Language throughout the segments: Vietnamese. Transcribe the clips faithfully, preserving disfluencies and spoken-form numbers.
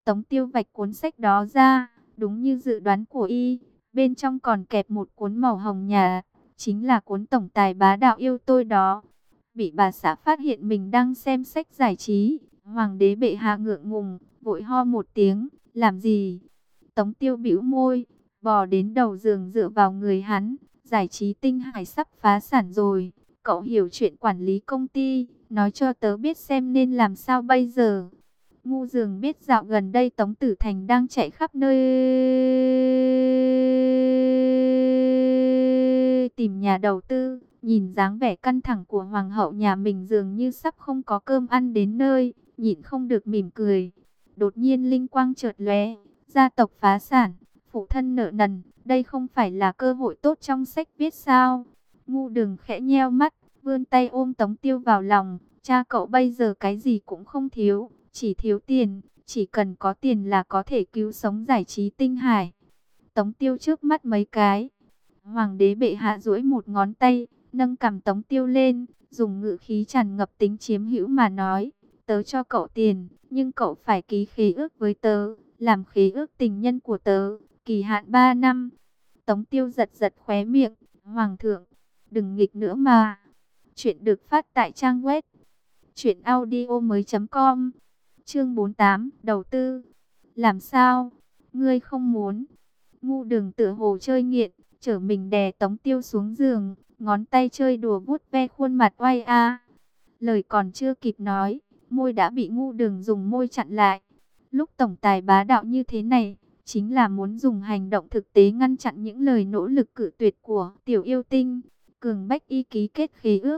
Tống Tiêu vạch cuốn sách đó ra, đúng như dự đoán của y, bên trong còn kẹp một cuốn màu hồng nhạt, chính là cuốn tổng tài bá đạo yêu tôi đó. Bị bà xã phát hiện mình đang xem sách giải trí, hoàng đế bệ hạ ngượng ngùng, vội ho một tiếng, làm gì? Tống Tiêu bĩu môi, bò đến đầu giường dựa vào người hắn, giải trí Tinh Hải sắp phá sản rồi, cậu hiểu chuyện quản lý công ty, nói cho tớ biết xem nên làm sao bây giờ. Ngu Dường biết dạo gần đây Tống Tử Thành đang chạy khắp nơi tìm nhà đầu tư, nhìn dáng vẻ căng thẳng của hoàng hậu nhà mình dường như sắp không có cơm ăn đến nơi, nhịn không được mỉm cười. Đột nhiên linh quang chợt lóe, gia tộc phá sản, phụ thân nợ nần, đây không phải là cơ hội tốt trong sách viết sao? Ngu Đường khẽ nheo mắt, vươn tay ôm Tống Tiêu vào lòng, cha cậu bây giờ cái gì cũng không thiếu, chỉ thiếu tiền, chỉ cần có tiền là có thể cứu sống giải trí Tinh Hải. Tống Tiêu trước mắt mấy cái. Hoàng đế bệ hạ duỗi một ngón tay, nâng cằm Tống Tiêu lên, dùng ngữ khí tràn ngập tính chiếm hữu mà nói, tớ cho cậu tiền, nhưng cậu phải ký khế ước với tớ, làm khế ước tình nhân của tớ, kỳ hạn ba năm. Tống Tiêu giật giật khóe miệng, Hoàng thượng, đừng nghịch nữa mà. Chuyện được phát tại trang web truyện audio mới chấm com. Chương bốn mươi tám, đầu tư. Làm sao? Ngươi không muốn? Ngu Đường tựa hồ chơi nghiện, chở mình đè Tống Tiêu xuống giường, ngón tay chơi đùa vuốt ve khuôn mặt oai a. Lời còn chưa kịp nói, môi đã bị Ngu Đường dùng môi chặn lại. Lúc tổng tài bá đạo như thế này, chính là muốn dùng hành động thực tế ngăn chặn những lời nỗ lực cự tuyệt của tiểu yêu tinh. Cường bách y ký kết khế ước.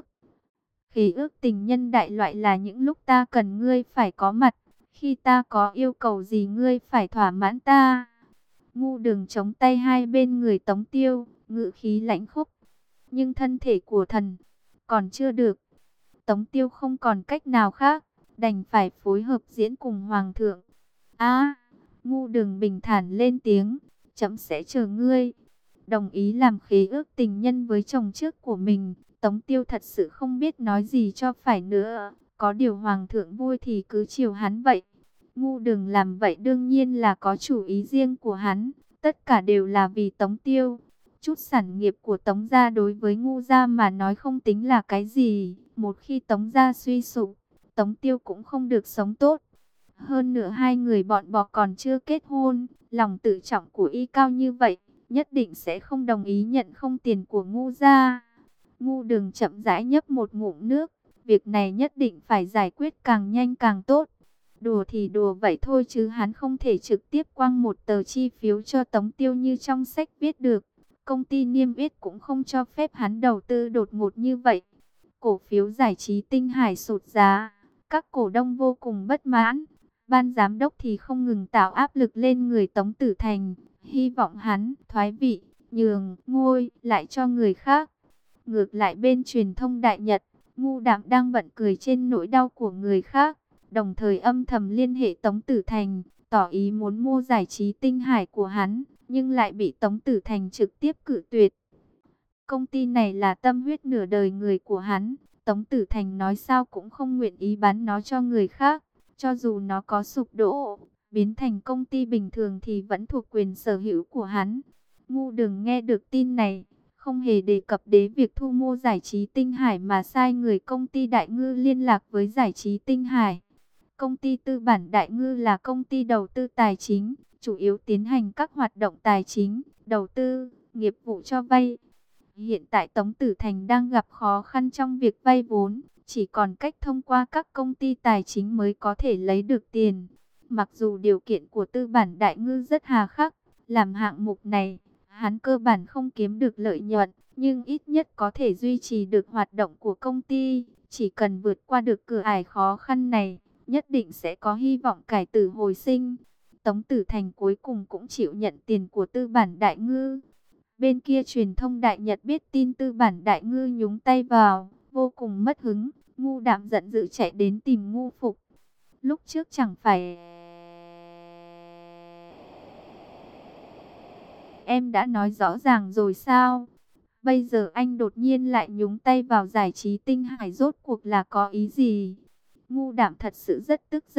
Khế ước tình nhân đại loại là những lúc ta cần ngươi phải có mặt, khi ta có yêu cầu gì ngươi phải thỏa mãn ta. Ngu Đường chống tay hai bên người Tống Tiêu, ngữ khí lãnh khốc. Nhưng thân thể của thần còn chưa được. Tống Tiêu không còn cách nào khác, đành phải phối hợp diễn cùng Hoàng thượng. A, Ngu Đường bình thản lên tiếng, chấm sẽ chờ ngươi. Đồng ý làm khế ước tình nhân với chồng trước của mình, Tống Tiêu thật sự không biết nói gì cho phải nữa. Có điều Hoàng thượng vui thì cứ chiều hắn vậy. Ngu Đường làm vậy đương nhiên là có chủ ý riêng của hắn, tất cả đều là vì Tống Tiêu. Chút sản nghiệp của Tống gia đối với Ngu gia mà nói không tính là cái gì, một khi Tống gia suy sụp, Tống Tiêu cũng không được sống tốt. Hơn nữa hai người bọn bò còn chưa kết hôn, lòng tự trọng của y cao như vậy, nhất định sẽ không đồng ý nhận không tiền của Ngu gia. Ngu Đường chậm rãi nhấp một ngụm nước, việc này nhất định phải giải quyết càng nhanh càng tốt. Đùa thì đùa vậy thôi chứ hắn không thể trực tiếp quăng một tờ chi phiếu cho Tống Tiêu như trong sách viết được. Công ty niêm yết cũng không cho phép hắn đầu tư đột ngột như vậy. Cổ phiếu giải trí Tinh Hải sụt giá, các cổ đông vô cùng bất mãn. Ban giám đốc thì không ngừng tạo áp lực lên người Tống Tử Thành, hy vọng hắn thoái vị, nhường ngôi lại cho người khác. Ngược lại bên truyền thông Đại Nhật, Ngu Đạm đang bận cười trên nỗi đau của người khác, đồng thời âm thầm liên hệ Tống Tử Thành, tỏ ý muốn mua giải trí Tinh Hải của hắn, nhưng lại bị Tống Tử Thành trực tiếp cự tuyệt. Công ty này là tâm huyết nửa đời người của hắn, Tống Tử Thành nói sao cũng không nguyện ý bán nó cho người khác, cho dù nó có sụp đổ, biến thành công ty bình thường thì vẫn thuộc quyền sở hữu của hắn. Ngu Đường nghe được tin này, không hề đề cập đến việc thu mua giải trí Tinh Hải mà sai người công ty Đại Ngư liên lạc với giải trí Tinh Hải. Công ty tư bản Đại Ngư là công ty đầu tư tài chính, chủ yếu tiến hành các hoạt động tài chính, đầu tư, nghiệp vụ cho vay. Hiện tại Tống Tử Thành đang gặp khó khăn trong việc vay vốn, chỉ còn cách thông qua các công ty tài chính mới có thể lấy được tiền. Mặc dù điều kiện của tư bản Đại Ngư rất hà khắc, làm hạng mục này, hắn cơ bản không kiếm được lợi nhuận, nhưng ít nhất có thể duy trì được hoạt động của công ty. Chỉ cần vượt qua được cửa ải khó khăn này, nhất định sẽ có hy vọng cải tử hồi sinh. Tống Tử Thành cuối cùng cũng chịu nhận tiền của tư bản Đại Ngư. Bên kia truyền thông Đại Nhật biết tin tư bản Đại Ngư nhúng tay vào, vô cùng mất hứng. Ngu Đạm giận dữ chạy đến tìm Ngu Phục. Lúc trước chẳng phải em đã nói rõ ràng rồi sao? Bây giờ anh đột nhiên lại nhúng tay vào giải trí Tinh Hải, rốt cuộc là có ý gì? Ngu Đạm thật sự rất tức giận.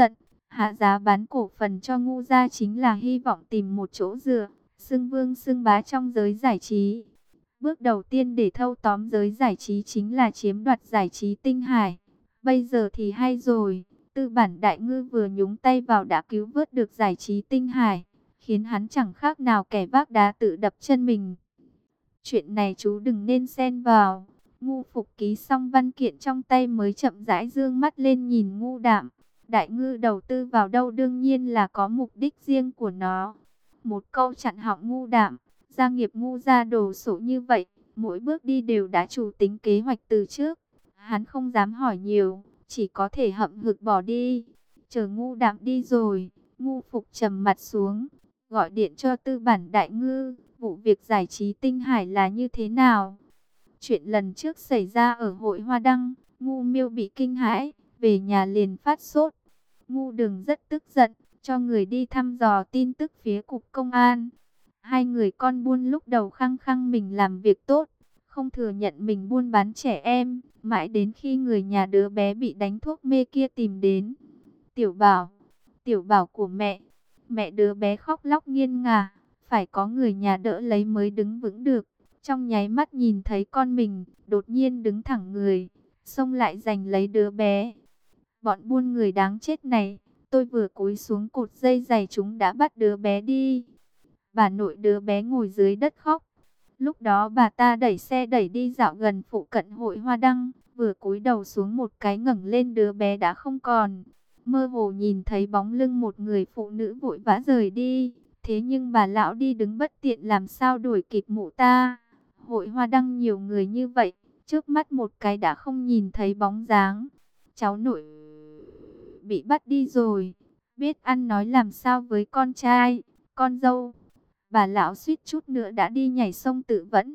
Hạ giá bán cổ phần cho Ngu gia chính là hy vọng tìm một chỗ dựa, xưng vương xưng bá trong giới giải trí. Bước đầu tiên để thâu tóm giới giải trí chính là chiếm đoạt giải trí Tinh Hải. Bây giờ thì hay rồi, tư bản đại ngư vừa nhúng tay vào đã cứu vớt được giải trí Tinh Hải, khiến hắn chẳng khác nào kẻ vác đá tự đập chân mình. Chuyện này chú đừng nên xen vào. Ngu Phục ký xong văn kiện trong tay mới chậm rãi dương mắt lên nhìn Ngu Đạm. Đại ngư đầu tư vào đâu đương nhiên là có mục đích riêng của nó. Một câu chặn họng Ngu Đạm. Gia nghiệp Ngu gia đồ sộ như vậy, mỗi bước đi đều đã chủ tính kế hoạch từ trước. Hắn không dám hỏi nhiều, chỉ có thể hậm hực bỏ đi. Chờ Ngu Đạm đi rồi, Ngu Phục trầm mặt xuống, gọi điện cho tư bản đại ngư. Vụ việc giải trí Tinh Hải là như thế nào? Chuyện lần trước xảy ra ở hội Hoa Đăng, Ngu Miêu bị kinh hãi, về nhà liền phát sốt. Ngu Đường rất tức giận, cho người đi thăm dò tin tức phía cục công an. Hai người con buôn lúc đầu khăng khăng mình làm việc tốt, không thừa nhận mình buôn bán trẻ em, mãi đến khi người nhà đứa bé bị đánh thuốc mê kia tìm đến. Tiểu Bảo, Tiểu Bảo của mẹ, mẹ đứa bé khóc lóc nghiêng ngả, phải có người nhà đỡ lấy mới đứng vững được. Trong nháy mắt nhìn thấy con mình, đột nhiên đứng thẳng người, xông lại giành lấy đứa bé. Bọn buôn người đáng chết này, tôi vừa cúi xuống cột dây giày chúng đã bắt đứa bé đi. Bà nội đứa bé ngồi dưới đất khóc. Lúc đó bà ta đẩy xe đẩy đi dạo gần phụ cận hội Hoa Đăng, vừa cúi đầu xuống một cái ngẩng lên đứa bé đã không còn. Mơ hồ nhìn thấy bóng lưng một người phụ nữ vội vã rời đi. Thế nhưng bà lão đi đứng bất tiện làm sao đuổi kịp mụ ta. Hội Hoa Đăng nhiều người như vậy, trước mắt một cái đã không nhìn thấy bóng dáng. Cháu nội bị bắt đi rồi, biết ăn nói làm sao với con trai, con dâu. Bà lão suýt chút nữa đã đi nhảy sông tự vẫn.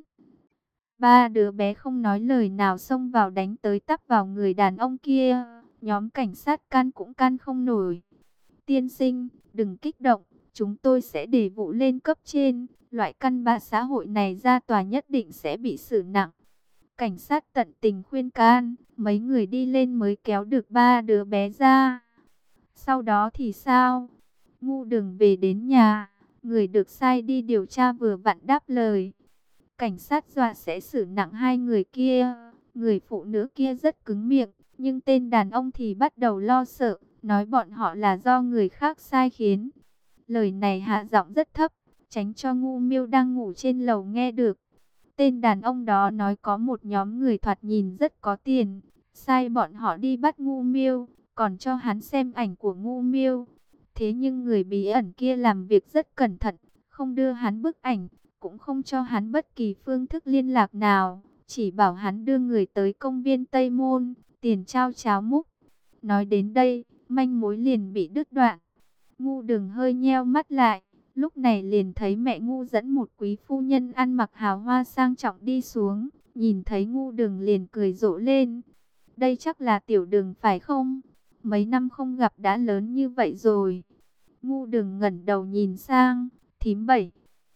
Ba đứa bé không nói lời nào xông vào đánh tới tấp vào người đàn ông kia. Nhóm cảnh sát can cũng can không nổi. Tiên sinh, đừng kích động, chúng tôi sẽ đề vụ lên cấp trên. Loại căn bạ xã hội này ra tòa nhất định sẽ bị xử nặng. Cảnh sát tận tình khuyên can, mấy người đi lên mới kéo được ba đứa bé ra. Sau đó thì sao? Ngu Đường về đến nhà, người được sai đi điều tra vừa vặn đáp lời. Cảnh sát dọa sẽ xử nặng hai người kia. Người phụ nữ kia rất cứng miệng, nhưng tên đàn ông thì bắt đầu lo sợ, nói bọn họ là do người khác sai khiến. Lời này hạ giọng rất thấp, tránh cho Ngu Miêu đang ngủ trên lầu nghe được. Tên đàn ông đó nói có một nhóm người thoạt nhìn rất có tiền, sai bọn họ đi bắt Ngu Miêu, còn cho hắn xem ảnh của Ngu Miêu. Thế nhưng người bí ẩn kia làm việc rất cẩn thận, không đưa hắn bức ảnh, cũng không cho hắn bất kỳ phương thức liên lạc nào, chỉ bảo hắn đưa người tới công viên Tây Môn, tiền trao cháo múc. Nói đến đây, manh mối liền bị đứt đoạn. Ngu Đường hơi nheo mắt lại, lúc này liền thấy mẹ Ngu dẫn một quý phu nhân ăn mặc hào hoa sang trọng đi xuống, nhìn thấy Ngu Đường liền cười rộ lên. Đây chắc là Tiểu Đường phải không? Mấy năm không gặp đã lớn như vậy rồi. Ngu Đường ngẩng đầu nhìn sang, thím Bảy.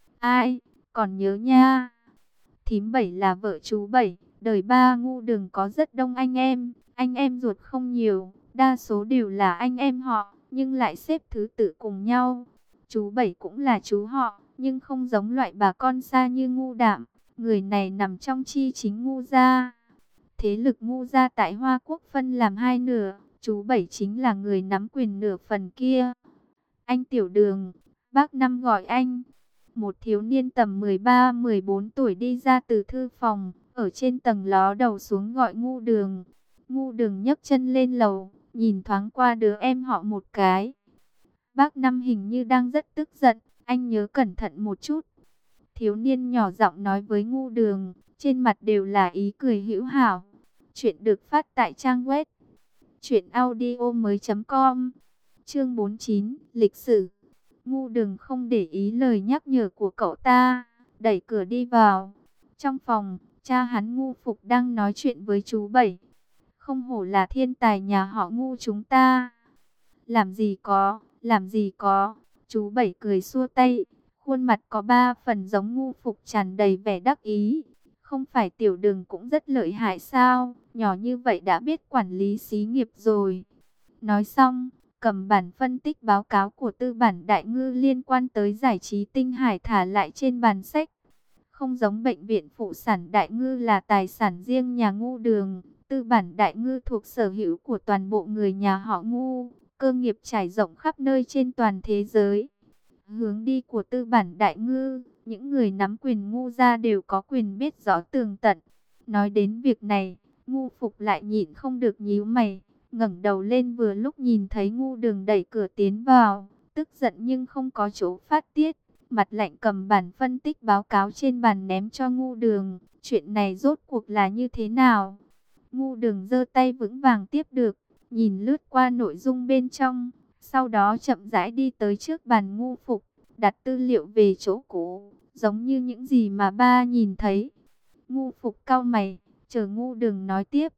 Ai, còn nhớ nha. Thím Bảy là vợ chú Bảy, đời ba Ngu Đường có rất đông anh em, anh em ruột không nhiều, đa số đều là anh em họ, nhưng lại xếp thứ tự cùng nhau. Chú Bảy cũng là chú họ, nhưng không giống loại bà con xa như Ngu Đạm, người này nằm trong chi chính Ngu gia. Thế lực Ngu gia tại Hoa Quốc phân làm hai nửa, chú Bảy chính là người nắm quyền nửa phần kia. Anh Tiểu Đường, bác Năm gọi anh. Một thiếu niên tầm mười ba mười bốn tuổi đi ra từ thư phòng, ở trên tầng ló đầu xuống gọi Ngu Đường. Ngu Đường nhấc chân lên lầu, nhìn thoáng qua đứa em họ một cái. Bác Năm hình như đang rất tức giận, anh nhớ cẩn thận một chút. Thiếu niên nhỏ giọng nói với Ngu Đường, trên mặt đều là ý cười hữu hảo. Chuyện được phát tại trang web truyện audio mới chấm com. Chương bốn mươi chín, lịch sử. Ngu Đường không để ý lời nhắc nhở của cậu ta, đẩy cửa đi vào. Trong phòng, cha hắn Ngu Phục đang nói chuyện với chú Bảy. Không hổ là thiên tài nhà họ Ngu chúng ta. Làm gì có, làm gì có. Chú Bảy cười xua tay, khuôn mặt có ba phần giống Ngu Phục tràn đầy vẻ đắc ý. Không phải Tiểu Đường cũng rất lợi hại sao, nhỏ như vậy đã biết quản lý xí nghiệp rồi. Nói xong, cầm bản phân tích báo cáo của tư bản Đại Ngư liên quan tới giải trí Tinh Hải thả lại trên bàn sách. Không giống bệnh viện phụ sản Đại Ngư là tài sản riêng nhà Ngu Đường, tư bản Đại Ngư thuộc sở hữu của toàn bộ người nhà họ Ngu, cơ nghiệp trải rộng khắp nơi trên toàn thế giới. Hướng đi của tư bản Đại Ngư, những người nắm quyền Ngu gia đều có quyền biết rõ tường tận. Nói đến việc này, Ngu Phục lại nhịn không được nhíu mày, ngẩng đầu lên vừa lúc nhìn thấy Ngu Đường đẩy cửa tiến vào, tức giận nhưng không có chỗ phát tiết, mặt lạnh cầm bản phân tích báo cáo trên bàn ném cho Ngu Đường. Chuyện này rốt cuộc là như thế nào? Ngu Đường giơ tay vững vàng tiếp được, nhìn lướt qua nội dung bên trong, sau đó chậm rãi đi tới trước bàn Ngu Phục, đặt tư liệu về chỗ cũ, giống như những gì mà ba nhìn thấy. Ngu Phục cau mày, chờ Ngu Đường nói tiếp.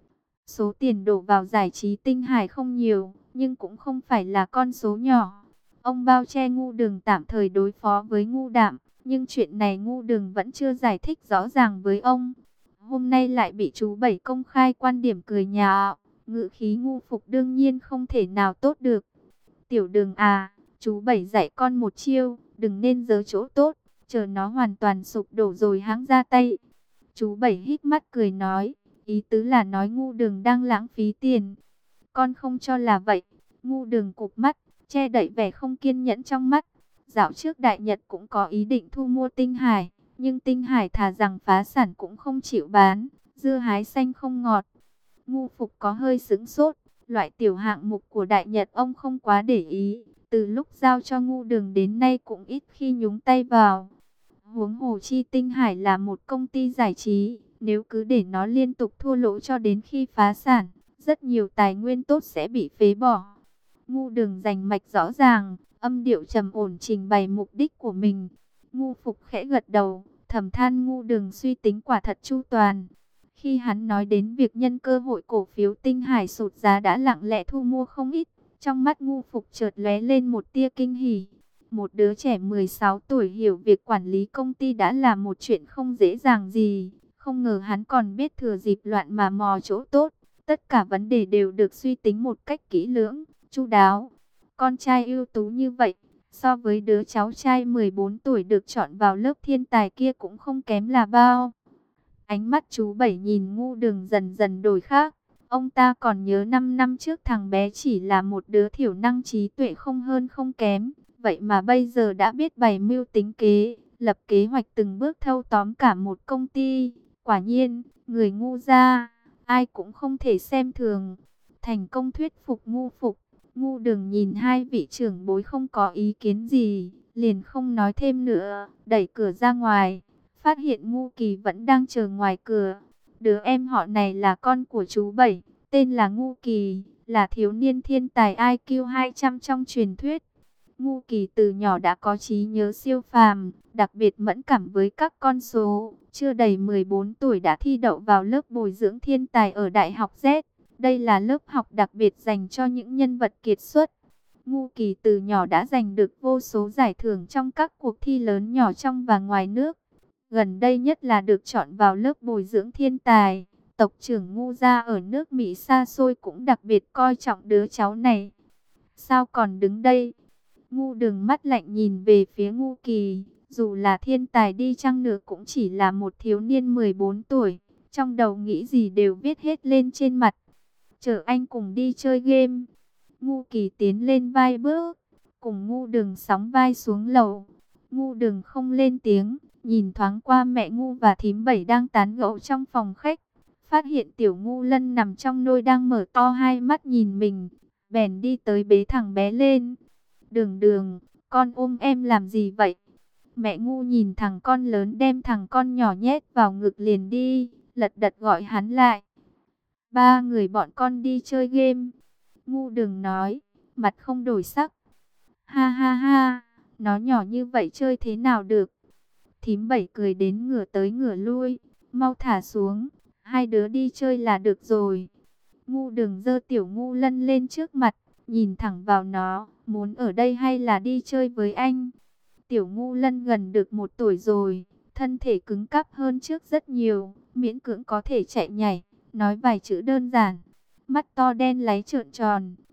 Số tiền đổ vào giải trí Tinh Hải không nhiều, nhưng cũng không phải là con số nhỏ. Ông bao che Ngu Đường tạm thời đối phó với Ngu Đạm, nhưng chuyện này Ngu Đường vẫn chưa giải thích rõ ràng với ông. Hôm nay lại bị chú Bảy công khai quan điểm cười nhạo, ngữ khí Ngu Phục đương nhiên không thể nào tốt được. Tiểu Đường à, chú Bảy dạy con một chiêu, đừng nên giơ chỗ tốt, chờ nó hoàn toàn sụp đổ rồi hãng ra tay. Chú Bảy hít mắt cười nói, ý tứ là nói Ngu Đường đang lãng phí tiền. Con không cho là vậy. Ngu Đường cụp mắt, che đậy vẻ không kiên nhẫn trong mắt. Dạo trước Đại Nhật cũng có ý định thu mua Tinh Hải, nhưng Tinh Hải thà rằng phá sản cũng không chịu bán, dưa hái xanh không ngọt. Ngu Phục có hơi sững sốt, loại tiểu hạng mục của Đại Nhật ông không quá để ý, từ lúc giao cho Ngu Đường đến nay cũng ít khi nhúng tay vào. Huống hồ chi Tinh Hải là một công ty giải trí, nếu cứ để nó liên tục thua lỗ cho đến khi phá sản, rất nhiều tài nguyên tốt sẽ bị phế bỏ. Ngu Đường rành mạch rõ ràng, âm điệu trầm ổn trình bày mục đích của mình. Ngu Phục khẽ gật đầu, thầm than Ngu Đường suy tính quả thật chu toàn. Khi hắn nói đến việc nhân cơ hội cổ phiếu Tinh Hải sụt giá đã lặng lẽ thu mua không ít, trong mắt Ngu Phục chợt lóe lên một tia kinh hỉ. Một đứa trẻ mười sáu tuổi hiểu việc quản lý công ty đã là một chuyện không dễ dàng gì. Không ngờ hắn còn biết thừa dịp loạn mà mò chỗ tốt. Tất cả vấn đề đều được suy tính một cách kỹ lưỡng, chu đáo. Con trai ưu tú như vậy, so với đứa cháu trai mười bốn tuổi được chọn vào lớp thiên tài kia cũng không kém là bao. Ánh mắt chú Bảy nhìn Ngu Đường dần dần đổi khác. Ông ta còn nhớ năm năm trước thằng bé chỉ là một đứa thiểu năng trí tuệ không hơn không kém. Vậy mà bây giờ đã biết bày mưu tính kế, lập kế hoạch từng bước thâu tóm cả một công ty. Quả nhiên, người Ngu gia, ai cũng không thể xem thường. Thành công thuyết phục Ngu Phục, Ngu Đường nhìn hai vị trưởng bối không có ý kiến gì, liền không nói thêm nữa, đẩy cửa ra ngoài, phát hiện Ngu Kỳ vẫn đang chờ ngoài cửa. Đứa em họ này là con của chú Bảy, tên là Ngu Kỳ, là thiếu niên thiên tài i kiu hai trăm trong truyền thuyết. Ngu Kỳ từ nhỏ đã có trí nhớ siêu phàm, đặc biệt mẫn cảm với các con số. Chưa đầy mười bốn tuổi đã thi đậu vào lớp bồi dưỡng thiên tài ở Đại học Z. Đây là lớp học đặc biệt dành cho những nhân vật kiệt xuất. Ngu Kỳ từ nhỏ đã giành được vô số giải thưởng trong các cuộc thi lớn nhỏ trong và ngoài nước. Gần đây nhất là được chọn vào lớp bồi dưỡng thiên tài. Tộc trưởng Ngu gia ở nước Mỹ xa xôi cũng đặc biệt coi trọng đứa cháu này. Sao còn đứng đây? Ngu Đường mắt lạnh nhìn về phía Ngu Kỳ. Dù là thiên tài đi chăng nữa cũng chỉ là một thiếu niên mười bốn tuổi. Trong đầu nghĩ gì đều viết hết lên trên mặt. Chờ anh cùng đi chơi game. Ngu Kỳ tiến lên vai bước, cùng Ngu Đường sóng vai xuống lầu. Ngu Đường không lên tiếng, nhìn thoáng qua mẹ Ngu và thím Bảy đang tán gẫu trong phòng khách. Phát hiện tiểu Ngu Lân nằm trong nôi đang mở to hai mắt nhìn mình. Bèn đi tới bế thằng bé lên. Đường Đường, con ôm em làm gì vậy? Mẹ Ngu nhìn thằng con lớn đem thằng con nhỏ nhét vào ngực liền đi, lật đật gọi hắn lại. Ba người bọn con đi chơi game. Ngu Đường nói, mặt không đổi sắc. Ha ha ha, nó nhỏ như vậy chơi thế nào được? Thím Bảy cười đến ngửa tới ngửa lui, mau thả xuống, hai đứa đi chơi là được rồi. Ngu Đường giơ tiểu Ngu Lân lên trước mặt, nhìn thẳng vào nó, muốn ở đây hay là đi chơi với anh? Tiểu Ngu Lân gần được một tuổi rồi, thân thể cứng cáp hơn trước rất nhiều, miễn cưỡng có thể chạy nhảy, nói vài chữ đơn giản. Mắt to đen láy trợn tròn,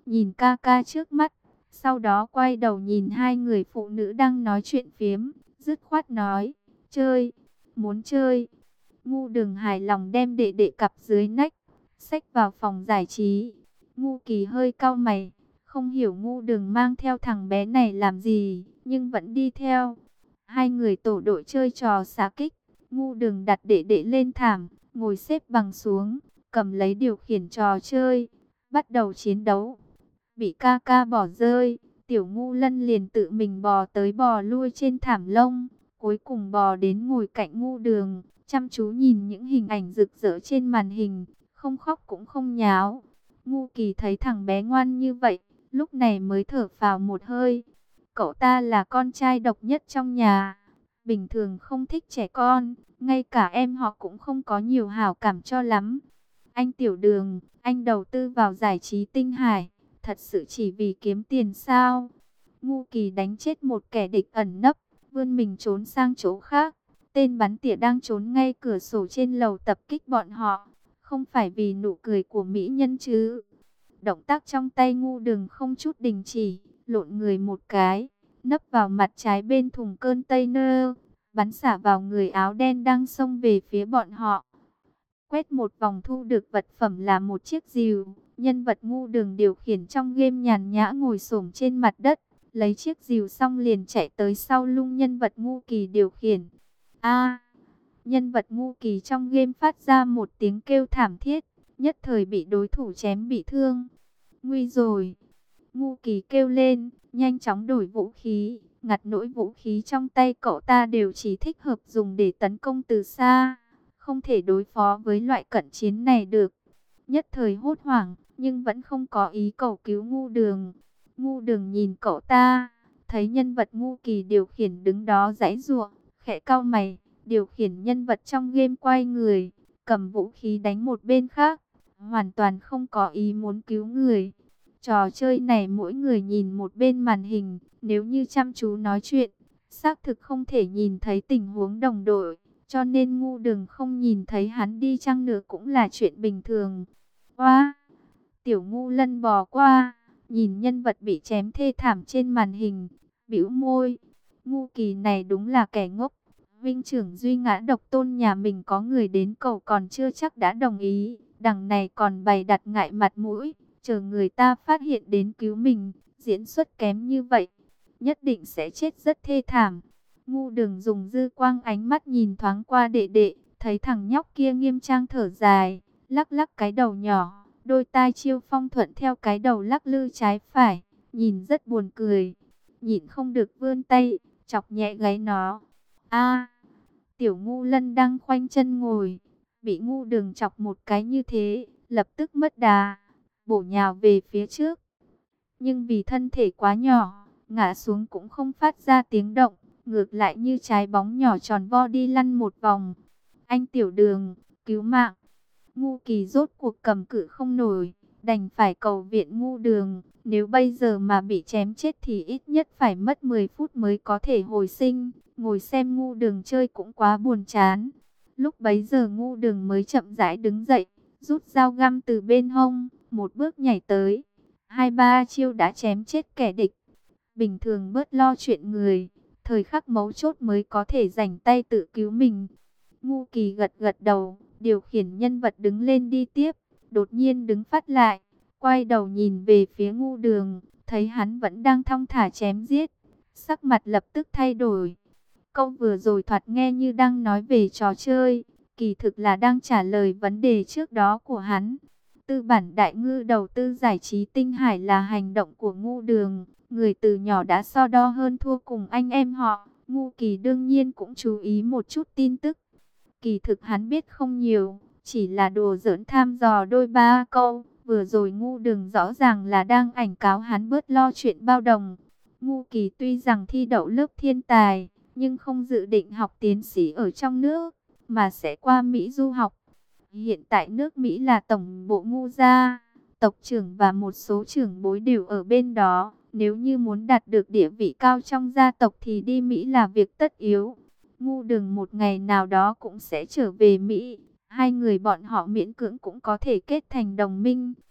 nhìn ca ca trước mắt. Sau đó quay đầu nhìn hai người phụ nữ đang nói chuyện phiếm, dứt khoát nói, chơi, muốn chơi. Ngu Đường hài lòng đem đệ đệ cặp dưới nách, xách vào phòng giải trí. Ngu Kỳ hơi cau mày, không hiểu Ngu Đường mang theo thằng bé này làm gì, nhưng vẫn đi theo. Hai người tổ đội chơi trò xạ kích. Ngu Đường đặt đệ đệ lên thảm, ngồi xếp bằng xuống, cầm lấy điều khiển trò chơi, bắt đầu chiến đấu. Bị ca ca bỏ rơi, Tiểu Ngu Lân liền tự mình bò tới bò lui trên thảm lông, cuối cùng bò đến ngồi cạnh Ngu Đường, chăm chú nhìn những hình ảnh rực rỡ trên màn hình, không khóc cũng không nháo. Ngu Kỳ thấy thằng bé ngoan như vậy, lúc này mới thở phào một hơi. Cậu ta là con trai độc nhất trong nhà, bình thường không thích trẻ con, ngay cả em họ cũng không có nhiều hảo cảm cho lắm. Anh Tiểu Đường, anh đầu tư vào giải trí Tinh Hải, thật sự chỉ vì kiếm tiền sao? Ngu Kỳ đánh chết một kẻ địch ẩn nấp, vươn mình trốn sang chỗ khác. Tên bắn tỉa đang trốn ngay cửa sổ trên lầu tập kích bọn họ. Không phải vì nụ cười của mỹ nhân chứ? Động tác trong tay Ngu Đường không chút đình chỉ, lộn người một cái, nấp vào mặt trái bên thùng container, bắn xả vào người áo đen đang xông về phía bọn họ. Quét một vòng thu được vật phẩm là một chiếc rìu. Nhân vật Ngu Đường điều khiển trong game nhàn nhã ngồi xổm trên mặt đất, lấy chiếc rìu xong liền chạy tới sau lưng nhân vật Ngu Kỳ điều khiển. A! Nhân vật Ngu Kỳ trong game phát ra một tiếng kêu thảm thiết, nhất thời bị đối thủ chém bị thương. Nguy rồi! Ngu Kỳ kêu lên, nhanh chóng đổi vũ khí, ngặt nỗi vũ khí trong tay cậu ta đều chỉ thích hợp dùng để tấn công từ xa, không thể đối phó với loại cận chiến này được. Nhất thời hốt hoảng, nhưng vẫn không có ý cầu cứu Ngu Đường. Ngu Đường nhìn cậu ta, thấy nhân vật Ngu Kỳ điều khiển đứng đó giãy giụa, khẽ cau mày, điều khiển nhân vật trong game quay người, cầm vũ khí đánh một bên khác, hoàn toàn không có ý muốn cứu người. Trò chơi này mỗi người nhìn một bên màn hình, nếu như chăm chú nói chuyện, xác thực không thể nhìn thấy tình huống đồng đội, cho nên Ngu Đường không nhìn thấy hắn đi chăng nữa cũng là chuyện bình thường. Oa! Tiểu Ngu Lân bò qua, nhìn nhân vật bị chém thê thảm trên màn hình, bĩu môi. Ngu Kỳ này đúng là kẻ ngốc. Vinh trưởng Duy Ngã Độc Tôn nhà mình có người đến cầu còn chưa chắc đã đồng ý, đằng này còn bày đặt ngại mặt mũi, chờ người ta phát hiện đến cứu mình. Diễn xuất kém như vậy, nhất định sẽ chết rất thê thảm. Ngu Đường dùng dư quang ánh mắt nhìn thoáng qua đệ đệ, thấy thằng nhóc kia nghiêm trang thở dài, lắc lắc cái đầu nhỏ, đôi tai chiêu phong thuận theo cái đầu lắc lư trái phải, nhìn rất buồn cười. Nhịn không được vươn tay, chọc nhẹ gáy nó. A! Tiểu Ngu Lân đang khoanh chân ngồi, bị Ngu Đường chọc một cái như thế, lập tức mất đà, bổ nhào về phía trước. Nhưng vì thân thể quá nhỏ, ngã xuống cũng không phát ra tiếng động, ngược lại như trái bóng nhỏ tròn vo đi lăn một vòng. Anh Tiểu Đường, cứu mạng! Ngu Kỳ rốt cuộc cầm cự không nổi, đành phải cầu viện Ngu Đường. Nếu bây giờ mà bị chém chết thì ít nhất phải mất mười phút mới có thể hồi sinh. Ngồi xem Ngu Đường chơi cũng quá buồn chán. Lúc bấy giờ Ngu Đường mới chậm rãi đứng dậy, rút dao găm từ bên hông, một bước nhảy tới. Hai ba chiêu đã chém chết kẻ địch. Bình thường bớt lo chuyện người, thời khắc mấu chốt mới có thể rảnh tay tự cứu mình. Ngu Kỳ gật gật đầu, điều khiển nhân vật đứng lên đi tiếp, đột nhiên đứng phát lại, quay đầu nhìn về phía Ngu Đường, thấy hắn vẫn đang thong thả chém giết, sắc mặt lập tức thay đổi. Câu vừa rồi thoạt nghe như đang nói về trò chơi, kỳ thực là đang trả lời vấn đề trước đó của hắn. Tư bản đại ngư đầu tư giải trí Tinh Hải là hành động của Ngu Đường, người từ nhỏ đã so đo hơn thua cùng anh em họ. Ngu Kỳ đương nhiên cũng chú ý một chút tin tức. Kỳ thực hắn biết không nhiều, chỉ là đùa giỡn tham dò đôi ba câu. Vừa rồi Ngu Đường rõ ràng là đang ảnh cáo hắn bớt lo chuyện bao đồng. Ngu Kỳ tuy rằng thi đậu lớp thiên tài, nhưng không dự định học tiến sĩ ở trong nước, mà sẽ qua Mỹ du học. Hiện tại nước Mỹ là tổng bộ Ngu gia, tộc trưởng và một số trưởng bối đều ở bên đó. Nếu như muốn đạt được địa vị cao trong gia tộc thì đi Mỹ là việc tất yếu. Ngu Đường một ngày nào đó cũng sẽ trở về Mỹ. Hai người bọn họ miễn cưỡng cũng có thể kết thành đồng minh.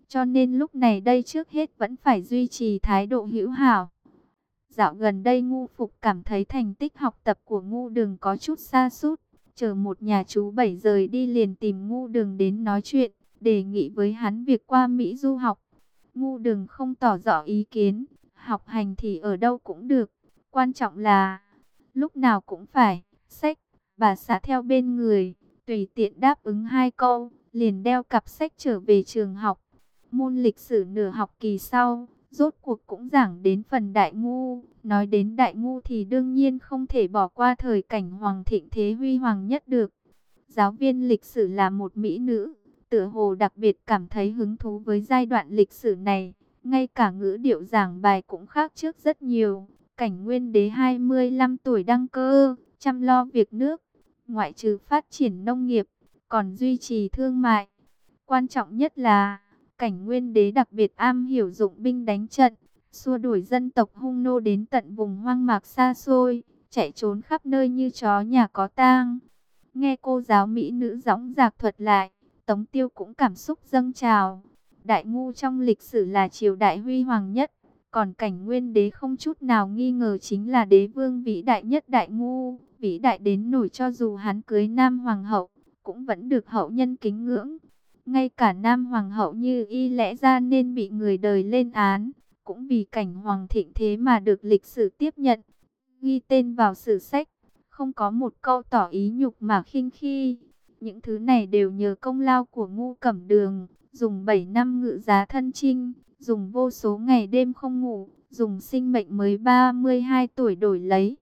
cho nên lúc này đây trước hết vẫn phải duy trì thái độ hữu hảo. Dạo gần đây Ngu Phục cảm thấy thành tích học tập của Ngu Đường có chút sa sút, chờ một nhà chú Bảy rời đi liền tìm Ngu Đường đến nói chuyện, đề nghị với hắn việc qua Mỹ du học. Ngu Đường không tỏ rõ ý kiến, học hành thì ở đâu cũng được, quan trọng là lúc nào cũng phải xách bà xã theo bên người. Tùy tiện đáp ứng hai câu, liền đeo cặp sách trở về trường học. Môn lịch sử nửa học kỳ sau, rốt cuộc cũng giảng đến phần Đại Ngu. Nói đến Đại Ngu thì đương nhiên không thể bỏ qua thời cảnh Hoàng thịnh thế huy hoàng nhất được. Giáo viên lịch sử là một mỹ nữ, tựa hồ đặc biệt cảm thấy hứng thú với giai đoạn lịch sử này. Ngay cả ngữ điệu giảng bài cũng khác trước rất nhiều. Cảnh Nguyên Đế hai mươi lăm tuổi đăng cơ, chăm lo việc nước, ngoại trừ phát triển nông nghiệp, còn duy trì thương mại. Quan trọng nhất là, Cảnh Nguyên Đế đặc biệt am hiểu dụng binh đánh trận, xua đuổi dân tộc Hung nô đến tận vùng hoang mạc xa xôi, chạy trốn khắp nơi như chó nhà có tang. Nghe cô giáo mỹ nữ dõng dạc thuật lại, Tống Tiêu cũng cảm xúc dâng trào. Đại Ngu trong lịch sử là triều đại huy hoàng nhất, còn Cảnh Nguyên Đế không chút nào nghi ngờ chính là đế vương vĩ đại nhất Đại Ngu, vĩ đại đến nổi cho dù hắn cưới Nam Hoàng hậu, cũng vẫn được hậu nhân kính ngưỡng. Ngay cả Nam Hoàng hậu như y lẽ ra nên bị người đời lên án, cũng vì cảnh Hoàng thịnh thế mà được lịch sử tiếp nhận, ghi tên vào sử sách, không có một câu tỏ ý nhục mà khinh khi. Những thứ này đều nhờ công lao của Ngu Cẩm Đường, dùng bảy năm ngự giá thân chinh, dùng vô số ngày đêm không ngủ, dùng sinh mệnh mới ba mươi hai tuổi đổi lấy.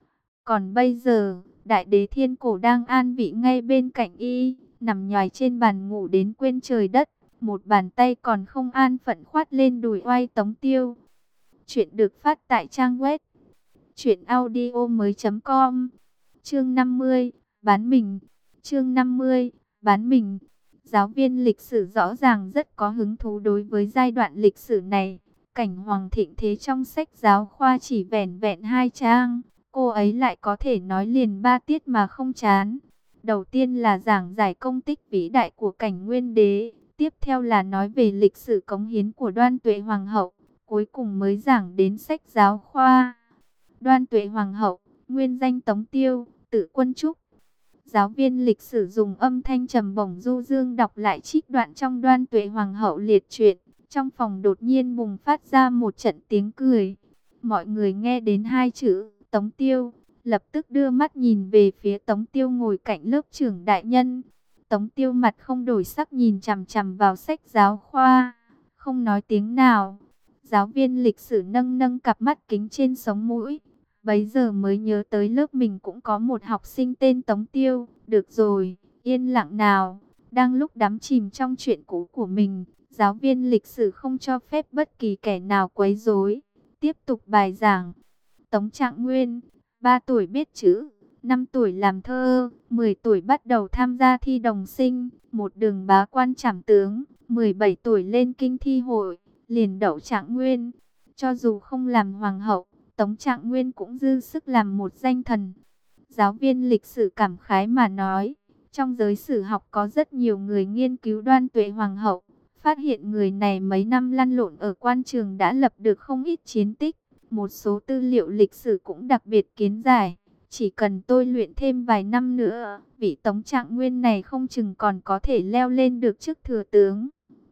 Còn bây giờ, đại đế thiên cổ đang an vị ngay bên cạnh y, nằm nhoài trên bàn ngủ đến quên trời đất, một bàn tay còn không an phận khoát lên đùi oai Tống Tiêu. Chuyện được phát tại trang web truyện audio mới chấm com. Chương năm mươi, bán mình. Chương năm mươi, bán mình. Giáo viên lịch sử rõ ràng rất có hứng thú đối với giai đoạn lịch sử này. Cảnh Hoàng thịnh thế trong sách giáo khoa chỉ vẻn vẹn hai trang, cô ấy lại có thể nói liền ba tiết mà không chán. Đầu tiên là giảng giải công tích vĩ đại của Cảnh Nguyên Đế, tiếp theo là nói về lịch sử cống hiến của Đoan Tuệ Hoàng hậu, cuối cùng mới giảng đến sách giáo khoa. Đoan Tuệ Hoàng hậu, nguyên danh Tống Tiêu, tự Quân Trúc. Giáo viên lịch sử dùng âm thanh trầm bổng du dương đọc lại trích đoạn trong Đoan Tuệ Hoàng hậu liệt truyện. Trong phòng đột nhiên bùng phát ra một trận tiếng cười. Mọi người nghe đến hai chữ Tống Tiêu, lập tức đưa mắt nhìn về phía Tống Tiêu ngồi cạnh lớp trưởng đại nhân. Tống Tiêu mặt không đổi sắc nhìn chằm chằm vào sách giáo khoa, không nói tiếng nào. Giáo viên lịch sử nâng nâng cặp mắt kính trên sống mũi, bấy giờ mới nhớ tới lớp mình cũng có một học sinh tên Tống Tiêu. Được rồi, yên lặng nào. Đang lúc đắm chìm trong chuyện cũ của mình, giáo viên lịch sử không cho phép bất kỳ kẻ nào quấy rối. Tiếp tục bài giảng. Tống Trạng Nguyên, ba tuổi biết chữ, năm tuổi làm thơ, mười tuổi bắt đầu tham gia thi đồng sinh, một đường bá quan trảm tướng, mười bảy tuổi lên kinh thi hội, liền đậu Trạng Nguyên. Cho dù không làm hoàng hậu, Tống Trạng Nguyên cũng dư sức làm một danh thần. Giáo viên lịch sử cảm khái mà nói, trong giới sử học có rất nhiều người nghiên cứu Đoan Tuệ Hoàng hậu, phát hiện người này mấy năm lăn lộn ở quan trường đã lập được không ít chiến tích. Một số tư liệu lịch sử cũng đặc biệt kiến giải, chỉ cần tôi luyện thêm vài năm nữa, vị Tống Trạng Nguyên này không chừng còn có thể leo lên được chức thừa tướng.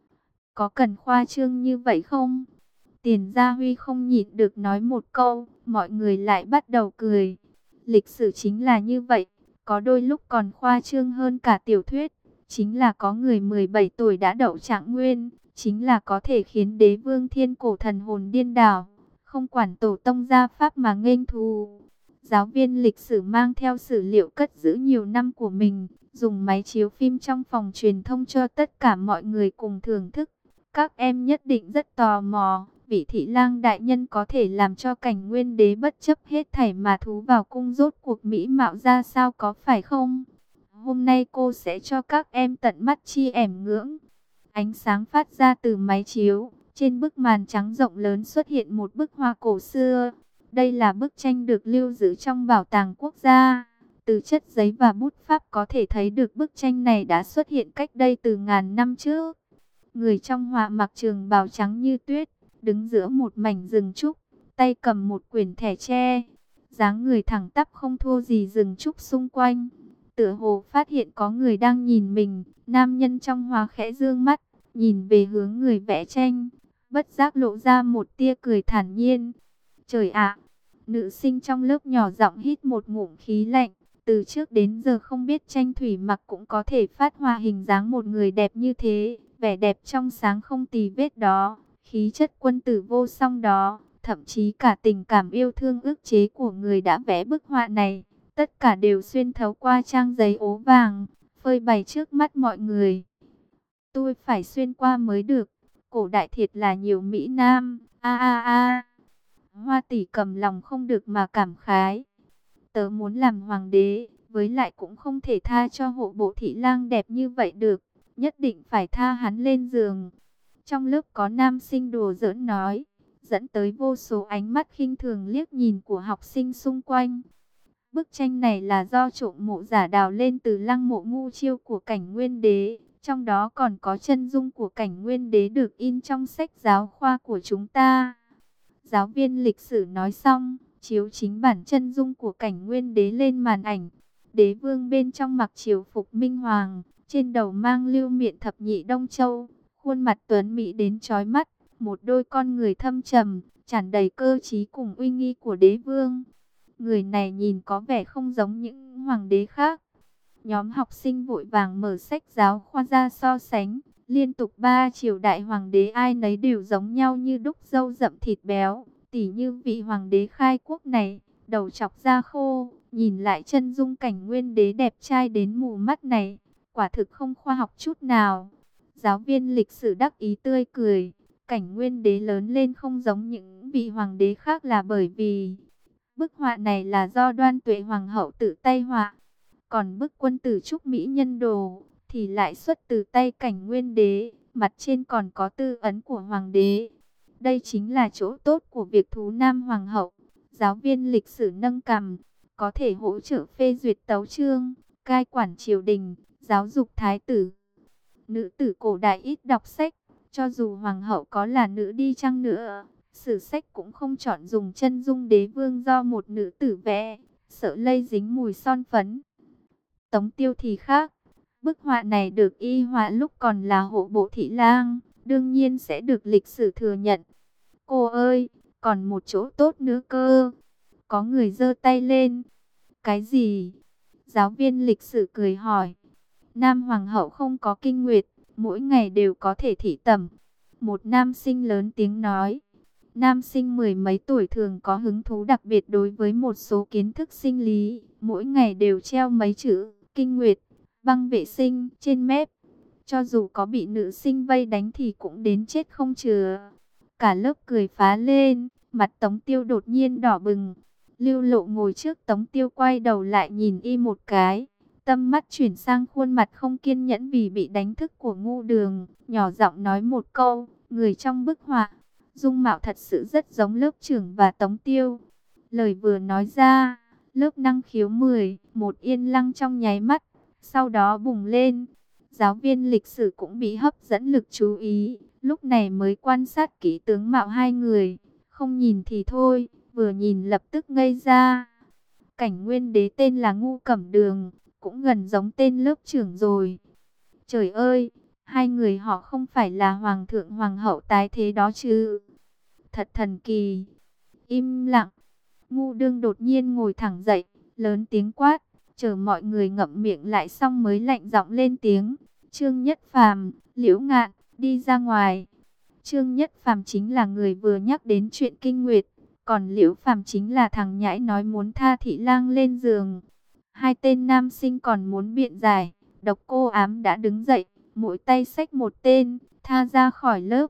Có cần khoa trương như vậy không? Tiền Gia Huy không nhịn được nói một câu, mọi người lại bắt đầu cười. Lịch sử chính là như vậy, có đôi lúc còn khoa trương hơn cả tiểu thuyết. Chính là có người mười bảy tuổi đã đậu Trạng Nguyên, chính là có thể khiến đế vương thiên cổ thần hồn điên đảo, không quản tổ tông gia pháp mà nghênh thù. Giáo viên lịch sử mang theo sử liệu cất giữ nhiều năm của mình, dùng máy chiếu phim trong phòng truyền thông cho tất cả mọi người cùng thưởng thức. Các em nhất định rất tò mò, vị thị lang đại nhân có thể làm cho Cảnh Nguyên Đế bất chấp hết thảy mà thú vào cung rốt cuộc mỹ mạo ra sao, có phải không? Hôm nay cô sẽ cho các em tận mắt chi ẻm ngưỡng. Ánh sáng phát ra từ máy chiếu, trên bức màn trắng rộng lớn xuất hiện một bức hoa cổ xưa. Đây là bức tranh được lưu giữ trong bảo tàng quốc gia. Từ chất giấy và bút pháp có thể thấy được bức tranh này đã xuất hiện cách đây từ ngàn năm trước. Người trong họa mặc trường bào trắng như tuyết, đứng giữa một mảnh rừng trúc, tay cầm một quyển thẻ tre. Dáng người thẳng tắp không thua gì rừng trúc xung quanh. Tựa hồ phát hiện có người đang nhìn mình, nam nhân trong họa khẽ dương mắt, nhìn về hướng người vẽ tranh, bất giác lộ ra một tia cười thản nhiên. Trời ạ! Nữ sinh trong lớp nhỏ giọng hít một ngụm khí lạnh. Từ trước đến giờ không biết tranh thủy mặc cũng có thể phát họa hình dáng một người đẹp như thế. Vẻ đẹp trong sáng không tì vết đó, khí chất quân tử vô song đó, thậm chí cả tình cảm yêu thương ức chế của người đã vẽ bức họa này, tất cả đều xuyên thấu qua trang giấy ố vàng, phơi bày trước mắt mọi người. Tôi phải xuyên qua mới được, cổ đại thiệt là nhiều mỹ nam, a a a. Hoa tỷ cầm lòng không được mà cảm khái. Tớ muốn làm hoàng đế, với lại cũng không thể tha cho hộ bộ thị lang đẹp như vậy được, nhất định phải tha hắn lên giường. Trong lớp có nam sinh đùa giỡn nói, dẫn tới vô số ánh mắt khinh thường liếc nhìn của học sinh xung quanh. Bức tranh này là do trộm mộ giả đào lên từ lăng mộ Ngu Chiêu của Cảnh Nguyên Đế, trong đó còn có chân dung của Cảnh Nguyên Đế được in trong sách giáo khoa của chúng ta. Giáo viên lịch sử nói xong, chiếu chính bản chân dung của Cảnh Nguyên Đế lên màn ảnh. Đế vương bên trong mặc triều phục minh hoàng, trên đầu mang lưu miện thập nhị Đông Châu, khuôn mặt tuấn mỹ đến chói mắt, một đôi con người thâm trầm, tràn đầy cơ trí cùng uy nghi của đế vương. Người này nhìn có vẻ không giống những hoàng đế khác. Nhóm học sinh vội vàng mở sách giáo khoa ra so sánh, liên tục ba triều đại hoàng đế ai nấy đều giống nhau như đúc râu rậm thịt béo, tỉ như vị hoàng đế khai quốc này, đầu chọc da khô, nhìn lại chân dung Cảnh Nguyên Đế đẹp trai đến mù mắt này, quả thực không khoa học chút nào. Giáo viên lịch sử đắc ý tươi cười, Cảnh Nguyên Đế lớn lên không giống những vị hoàng đế khác là bởi vì bức họa này là do Đoan Tuệ hoàng hậu tự tay họa, còn bức quân tử trúc mỹ nhân đồ thì lại xuất từ tay Cảnh Nguyên Đế, mặt trên còn có tư ấn của hoàng đế. Đây chính là chỗ tốt của việc thú nam hoàng hậu. Giáo viên lịch sử nâng cằm, có thể hỗ trợ phê duyệt tấu chương, cai quản triều đình, giáo dục thái tử. Nữ tử cổ đại ít đọc sách, cho dù hoàng hậu có là nữ đi chăng nữa, sử sách cũng không chọn dùng chân dung đế vương do một nữ tử vẽ, sợ lây dính mùi son phấn. Tống Tiêu thì khác, bức họa này được y họa lúc còn là hộ bộ thị lang, đương nhiên sẽ được lịch sử thừa nhận. Cô ơi, còn một chỗ tốt nữa cơ. Có người giơ tay lên. Cái gì? Giáo viên lịch sử cười hỏi. Nam hoàng hậu không có kinh nguyệt, mỗi ngày đều có thể thị tẩm. Một nam sinh lớn tiếng nói. Nam sinh mười mấy tuổi thường có hứng thú đặc biệt đối với một số kiến thức sinh lý, mỗi ngày đều treo mấy chữ kinh nguyệt, băng vệ sinh trên mép. Cho dù có bị nữ sinh vây đánh thì cũng đến chết không chừa. Cả lớp cười phá lên, mặt Tống Tiêu đột nhiên đỏ bừng. Lưu Lộ ngồi trước Tống Tiêu quay đầu lại nhìn y một cái, tâm mắt chuyển sang khuôn mặt không kiên nhẫn vì bị đánh thức của Ngu Đường, nhỏ giọng nói một câu, người trong bức họa, dung mạo thật sự rất giống lớp trưởng và Tống Tiêu. Lời vừa nói ra, lớp năng khiếu mười, một yên lặng trong nháy mắt, sau đó bùng lên. Giáo viên lịch sử cũng bị hấp dẫn lực chú ý, lúc này mới quan sát kỹ tướng mạo hai người, không nhìn thì thôi, vừa nhìn lập tức ngây ra. Cảnh Nguyên Đế tên là Ngu Cẩm Đường, cũng gần giống tên lớp trưởng rồi. Trời ơi, hai người họ không phải là hoàng thượng hoàng hậu tái thế đó chứ? Thật thần kỳ. Im lặng. Ngu Đương đột nhiên ngồi thẳng dậy, lớn tiếng quát, chờ mọi người ngậm miệng lại xong mới lạnh giọng lên tiếng. Trương Nhất Phàm, Liễu Ngạn, đi ra ngoài. Trương Nhất Phàm chính là người vừa nhắc đến chuyện kinh nguyệt, còn Liễu Phàm chính là thằng nhãi nói muốn tha thị lang lên giường. Hai tên nam sinh còn muốn biện giải, Độc Cô Ám đã đứng dậy, mỗi tay xách một tên, tha ra khỏi lớp.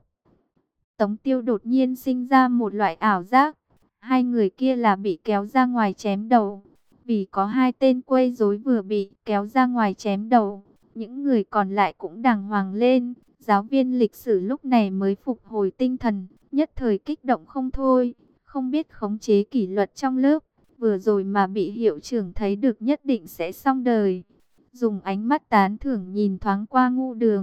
Tống Tiêu đột nhiên sinh ra một loại ảo giác, hai người kia là bị kéo ra ngoài chém đầu. Vì có hai tên quấy rối vừa bị kéo ra ngoài chém đầu, những người còn lại cũng đàng hoàng lên. Giáo viên lịch sử lúc này mới phục hồi tinh thần, nhất thời kích động không thôi, không biết khống chế kỷ luật trong lớp. Vừa rồi mà bị hiệu trưởng thấy được nhất định sẽ xong đời. Dùng ánh mắt tán thưởng nhìn thoáng qua Ngu Đường,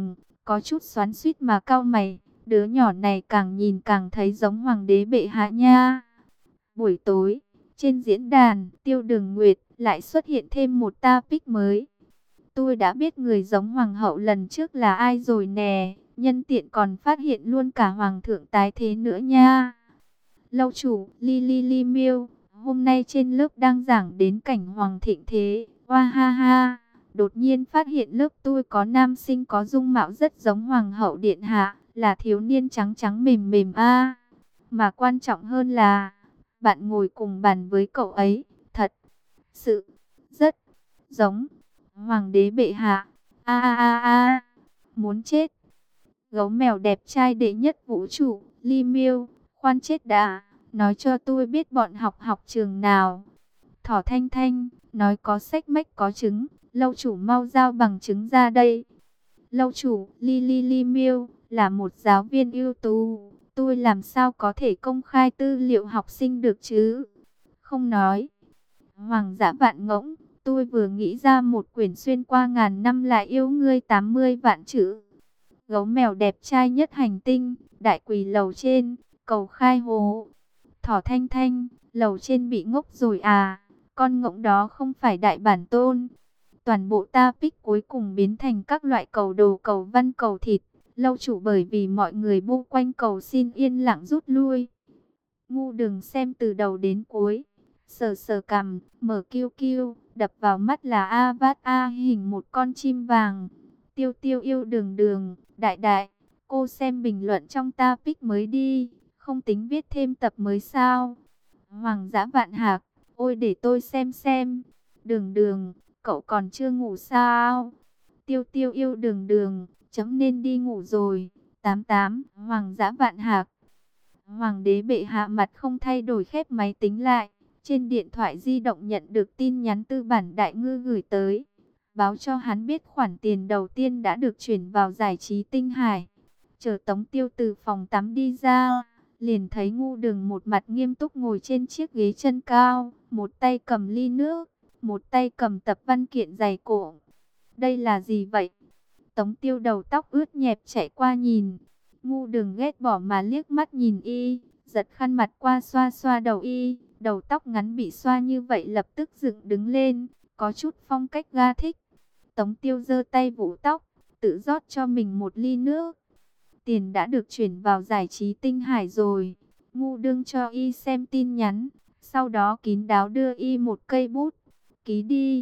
có chút xoắn xuýt mà cau mày, đứa nhỏ này càng nhìn càng thấy giống hoàng đế bệ hạ nha. Buổi tối, trên diễn đàn, Tiêu Đường Nguyệt lại xuất hiện thêm một topic mới. Tôi đã biết người giống hoàng hậu lần trước là ai rồi nè, nhân tiện còn phát hiện luôn cả hoàng thượng tái thế nữa nha. Lâu chủ, Li Li Li Miêu, hôm nay trên lớp đang giảng đến cảnh hoàng thịnh thế, oa ha ha. Đột nhiên phát hiện lớp tôi có nam sinh có dung mạo rất giống hoàng hậu điện hạ, là thiếu niên trắng trắng mềm mềm a. Mà quan trọng hơn là, bạn ngồi cùng bàn với cậu ấy, thật sự rất giống hoàng đế bệ hạ. A a a a, muốn chết. Gấu mèo đẹp trai đệ nhất vũ trụ, Li Miêu, khoan chết đã, nói cho tôi biết bọn học học trường nào. Thỏ Thanh Thanh, nói có sách mách có chứng, lâu chủ mau giao bằng chứng ra đây. Lâu chủ, Li Li Li Miêu, là một giáo viên ưu tú, tôi làm sao có thể công khai tư liệu học sinh được chứ? Không nói. Hoàng dã vạn ngỗng, tôi vừa nghĩ ra một quyển xuyên qua ngàn năm lại yêu ngươi tám mươi vạn chữ. Gấu mèo đẹp trai nhất hành tinh, đại quỳ lầu trên, cầu khai hồ. Thỏ Thanh Thanh, lầu trên bị ngốc rồi à, con ngỗng đó không phải đại bản tôn. Toàn bộ topic cuối cùng biến thành các loại cầu đồ, cầu văn, cầu thịt. Lâu chủ bởi vì mọi người bu quanh cầu xin yên lặng rút lui. Ngu đừng xem từ đầu đến cuối. Sờ sờ cằm, mở kiêu kiêu, đập vào mắt là avatar hình một con chim vàng. Tiêu tiêu yêu đường đường, đại đại, cô xem bình luận trong topic mới đi, không tính viết thêm tập mới sao? Hoàng dã vạn hạc, ôi để tôi xem xem. Đường đường, cậu còn chưa ngủ sao? Tiêu tiêu yêu đường đường, chấm nên đi ngủ rồi. tám tám, Hoàng dã vạn hạc. Hoàng đế bệ hạ mặt không thay đổi khép máy tính lại. Trên điện thoại di động nhận được tin nhắn tư bản đại ngư gửi tới, báo cho hắn biết khoản tiền đầu tiên đã được chuyển vào giải trí Tinh Hải. Chờ Tống Tiêu từ phòng tắm đi ra, liền thấy Ngu Đường một mặt nghiêm túc ngồi trên chiếc ghế chân cao, một tay cầm ly nước, một tay cầm tập văn kiện dày cổ. Đây là gì vậy? Tống Tiêu đầu tóc ướt nhẹp chạy qua nhìn. Ngu Đường ghét bỏ mà liếc mắt nhìn y, giật khăn mặt qua xoa xoa đầu y. Đầu tóc ngắn bị xoa như vậy lập tức dựng đứng lên, có chút phong cách ga thích. Tống Tiêu giơ tay vỗ tóc, tự rót cho mình một ly nước. Tiền đã được chuyển vào giải trí Tinh Hải rồi. Ngu Đương cho y xem tin nhắn, sau đó kín đáo đưa y một cây bút. Ký đi.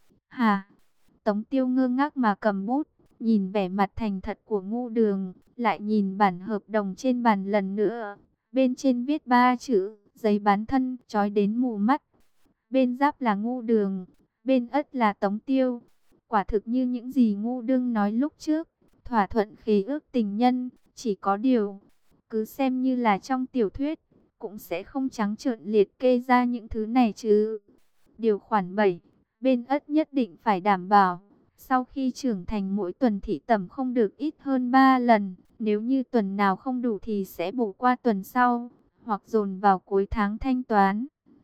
Hả? Tống Tiêu ngơ ngác mà cầm bút, nhìn vẻ mặt thành thật của Ngu Đường, lại nhìn bản hợp đồng trên bàn lần nữa. Bên trên viết ba chữ, giấy bán thân, chói đến mù mắt. Bên giáp là Ngu Đường, bên ất là Tống Tiêu. Quả thực như những gì Ngu Đương nói lúc trước, thỏa thuận khế ước tình nhân. Chỉ có điều, cứ xem như là trong tiểu thuyết, cũng sẽ không trắng trợn liệt kê ra những thứ này chứ. Điều khoản bảy, bên ất nhất định phải đảm bảo, sau khi trưởng thành mỗi tuần thị tẩm không được ít hơn ba lần. Nếu như tuần nào không đủ thì sẽ bổ qua tuần sau, hoặc dồn vào cuối tháng thanh toán.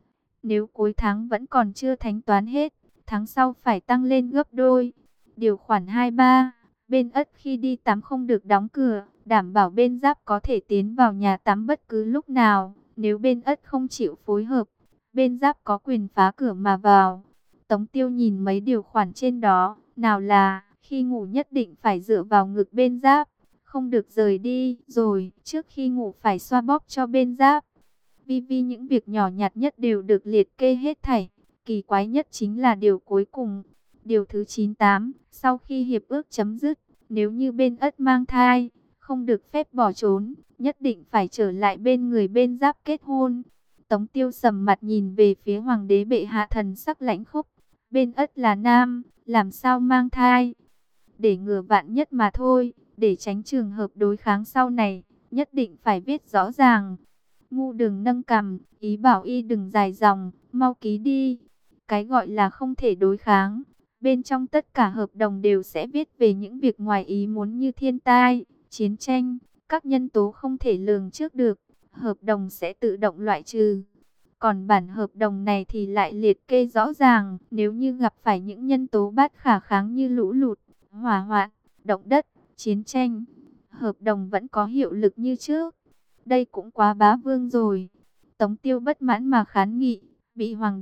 Nếu cuối tháng vẫn còn chưa thanh toán hết, tháng sau phải tăng lên gấp đôi. Điều khoản hai ba, bên ất khi đi tắm không được đóng cửa, đảm bảo bên giáp có thể tiến vào nhà tắm bất cứ lúc nào. Nếu bên ất không chịu phối hợp, bên giáp có quyền phá cửa mà vào. Tống Tiêu nhìn mấy điều khoản trên đó, nào là khi ngủ nhất định phải dựa vào ngực bên giáp, không được rời đi, rồi trước khi ngủ phải xoa bóp cho bên giáp. Vi vi những việc nhỏ nhặt nhất đều được liệt kê hết thảy. Kỳ quái nhất chính là điều cuối cùng. Điều thứ chín tám, sau khi hiệp ước chấm dứt, nếu như bên ất mang thai, không được phép bỏ trốn, nhất định phải trở lại bên người bên giáp kết hôn. Tống Tiêu sầm mặt nhìn về phía hoàng đế bệ hạ, thần sắc lãnh khốc. Bên ất là nam, làm sao mang thai? Để ngừa vạn nhất mà thôi, để tránh trường hợp đối kháng sau này, nhất định phải viết rõ ràng. Ngu Đường nâng cằm, ý bảo y đừng dài dòng, mau ký đi. Cái gọi là không thể đối kháng, bên trong tất cả hợp đồng đều sẽ viết về những việc ngoài ý muốn như thiên tai, chiến tranh, các nhân tố không thể lường trước được, hợp đồng sẽ tự động loại trừ. Còn bản hợp đồng này thì lại liệt kê rõ ràng, nếu như gặp phải những nhân tố bất khả kháng như lũ lụt, hỏa hoạn, động đất, chiến tranh, hợp đồng vẫn có hiệu lực như trước. Đây cũng quá bá vương rồi. Tống Tiêu bất mãn mà kháng nghị, bị hoàng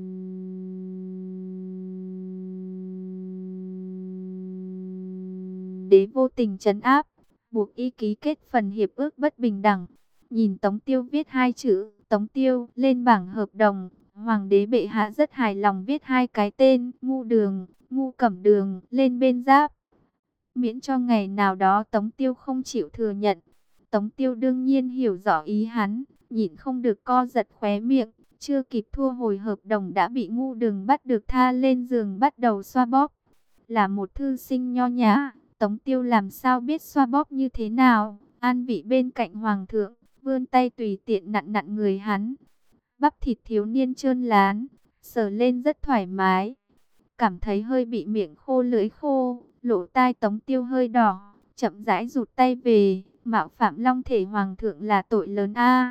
đế vô tình trấn áp, buộc y ký kết phần hiệp ước bất bình đẳng. Nhìn Tống Tiêu viết hai chữ Tống Tiêu lên bảng hợp đồng, hoàng đế bệ hạ rất hài lòng, viết hai cái tên Ngu Đường, Ngu Cẩm Đường lên bên giáp, miễn cho ngày nào đó Tống Tiêu không chịu thừa nhận. Tống Tiêu đương nhiên hiểu rõ ý hắn, nhịn không được co giật khóe miệng, chưa kịp thua hồi hợp đồng đã bị Ngu Đường bắt được tha lên giường bắt đầu xoa bóp. Là một thư sinh nho nhã, Tống Tiêu làm sao biết xoa bóp như thế nào, an vị bên cạnh hoàng thượng, vươn tay tùy tiện nặn nặn người hắn. Bắp thịt thiếu niên trơn lán, sờ lên rất thoải mái. Cảm thấy hơi bị miệng khô lưỡi khô, lỗ tai Tống Tiêu hơi đỏ, chậm rãi rụt tay về, mạo phạm long thể hoàng thượng là tội lớn a.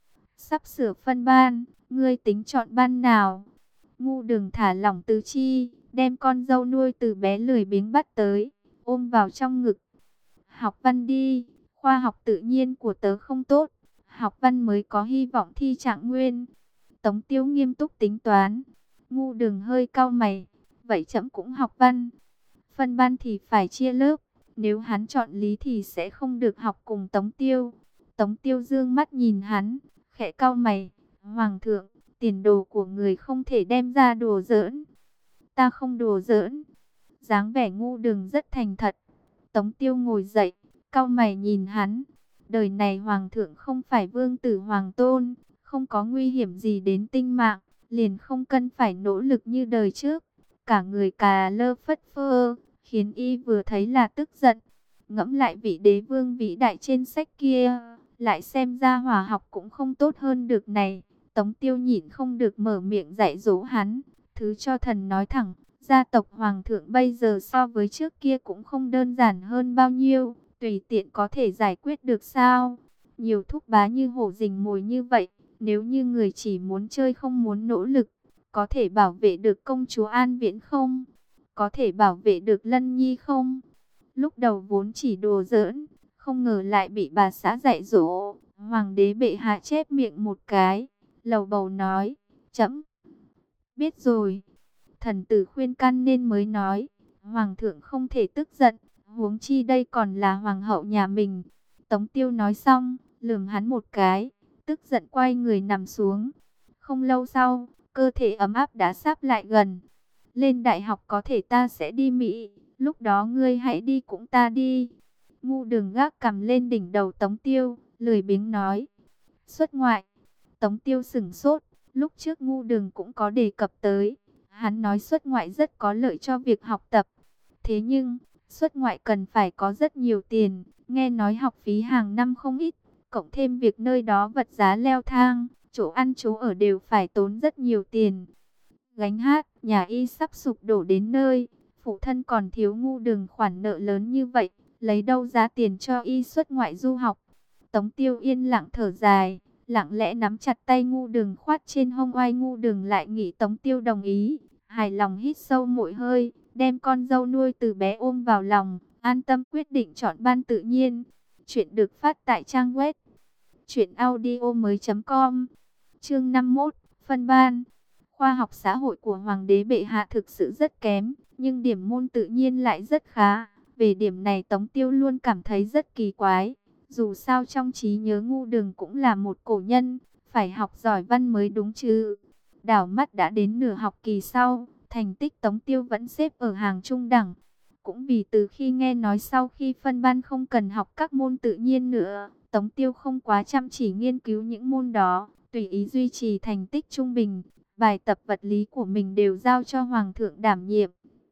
Sắp sửa phân ban, ngươi tính chọn ban nào? Ngu Đường thả lỏng tứ chi, đem con dâu nuôi từ bé lười biếng bắt tới, ôm vào trong ngực. Học văn đi, khoa học tự nhiên của tớ không tốt, học văn mới có hy vọng thi trạng nguyên. Tống Tiêu nghiêm túc tính toán. Ngu Đường hơi cau mày, vậy trẫm cũng học văn. Phân ban thì phải chia lớp, nếu hắn chọn lý thì sẽ không được học cùng Tống Tiêu. Tống Tiêu dương mắt nhìn hắn, khẽ cau mày, hoàng thượng, tiền đồ của người không thể đem ra đùa giỡn. Ta không đùa giỡn. Dáng vẻ Ngu Đường rất thành thật. Tống Tiêu ngồi dậy, cau mày nhìn hắn. Đời này hoàng thượng không phải vương tử hoàng tôn, không có nguy hiểm gì đến tính mạng, liền không cần phải nỗ lực như đời trước. Cả người cà lơ phất phơ, khiến y vừa thấy là tức giận. Ngẫm lại vị đế vương vĩ đại trên sách kia, lại xem ra hòa học cũng không tốt hơn được này. Tống Tiêu nhịn không được mở miệng dạy dỗ hắn, thứ cho thần nói thẳng, gia tộc hoàng thượng bây giờ so với trước kia cũng không đơn giản hơn bao nhiêu, tùy tiện có thể giải quyết được sao? Nhiều thúc bá như hổ rình mồi như vậy, nếu như người chỉ muốn chơi không muốn nỗ lực, có thể bảo vệ được công chúa An Viễn không? Có thể bảo vệ được Lân Nhi không? Lúc đầu vốn chỉ đùa giỡn, không ngờ lại bị bà xã dạy dỗ. Hoàng đế bệ hạ chép miệng một cái, lầu bầu nói, trẫm biết rồi. Thần tử khuyên can nên mới nói, hoàng thượng không thể tức giận, huống chi đây còn là hoàng hậu nhà mình. Tống Tiêu nói xong, lườm hắn một cái, tức giận quay người nằm xuống. Không lâu sau, cơ thể ấm áp đã sắp lại gần. Lên đại học có thể ta sẽ đi Mỹ, lúc đó ngươi hãy đi cũng ta đi. Ngu Đường gác cằm lên đỉnh đầu Tống Tiêu, lười biếng nói. Xuất ngoại. Tống Tiêu sửng sốt, lúc trước Ngu Đường cũng có đề cập tới. Hắn nói xuất ngoại rất có lợi cho việc học tập. Thế nhưng, xuất ngoại cần phải có rất nhiều tiền, nghe nói học phí hàng năm không ít, cộng thêm việc nơi đó vật giá leo thang, chỗ ăn chỗ ở đều phải tốn rất nhiều tiền. Gánh hát, nhà y sắp sụp đổ đến nơi, phụ thân còn thiếu Ngu Đường khoản nợ lớn như vậy, lấy đâu ra tiền cho y xuất ngoại du học. Tống Tiêu yên lặng thở dài, lặng lẽ nắm chặt tay Ngu Đường khoát trên hông oai. Ngu Đường lại nghĩ Tống Tiêu đồng ý, hài lòng hít sâu mỗi hơi, đem con dâu nuôi từ bé ôm vào lòng, an tâm quyết định chọn ban tự nhiên. Chuyện được phát tại trang web truyện audio mới chấm com. Chương năm mươi mốt, phân ban. Khoa học xã hội của hoàng đế bệ hạ thực sự rất kém, nhưng điểm môn tự nhiên lại rất khá. Về điểm này Tống Tiêu luôn cảm thấy rất kỳ quái. Dù sao trong trí nhớ Ngu Đường cũng là một cổ nhân, phải học giỏi văn mới đúng chứ. Đảo mắt đã đến nửa học kỳ sau, thành tích Tống Tiêu vẫn xếp ở hàng trung đẳng. Cũng vì từ khi nghe nói sau khi phân ban không cần học các môn tự nhiên nữa, Tống Tiêu không quá chăm chỉ nghiên cứu những môn đó, tùy ý duy trì thành tích trung bình. Bài tập vật lý của mình đều giao cho Hoàng thượng đảm nhiệm.